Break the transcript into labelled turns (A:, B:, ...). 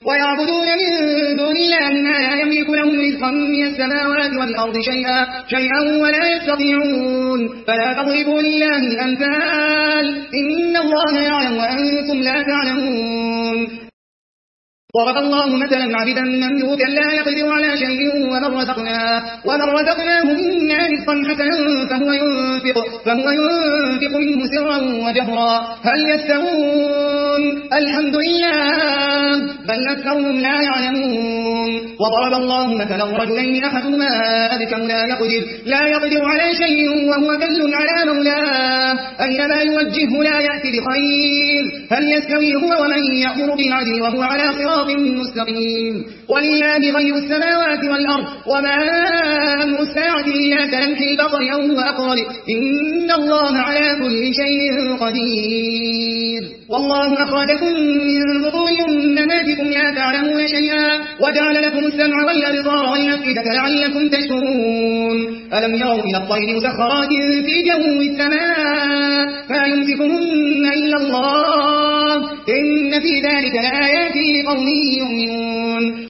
A: ويعبدون من دون الله ما لا يملك لهم رزقا من السماوات والأرض شيئا ولا يستطيعون فلا تضربوا لله الأمثال إن الله يعلم وأنتم لا تعلمون ضرب الله مثلا عبدا مملوكا لا يقدر على شيء ومن رزقناه منا رزقا حسنا فهو ينفق منه سرا وجهرا هل يستوون الحمد لله بل أكثرهم لا يعلمون وضرب الله مثلا رجلين أحدهما أبكم لا يقدر على شيء وهو كل على مولاه أينما يوجهه لا يأتي بخير هل يستوي هو ومن يأمر بالعدل وهو على صراط مستقيم ولله غيب السماوات والأرض وما أمر الساعة إلا كلمح البصر أو هو أقرب إن الله على كل شيء قدير والله أخرجكم من بطون أمهاتكم لا تعلمون شيئا وجعل لكم السمع والأبصار والأفئدة لعلكم تشكرون ألم يروا إلى الطير مسخرات في جو السماء ما يمسكهن إلا الله إن في ذلك لآيات لقوم يؤمنون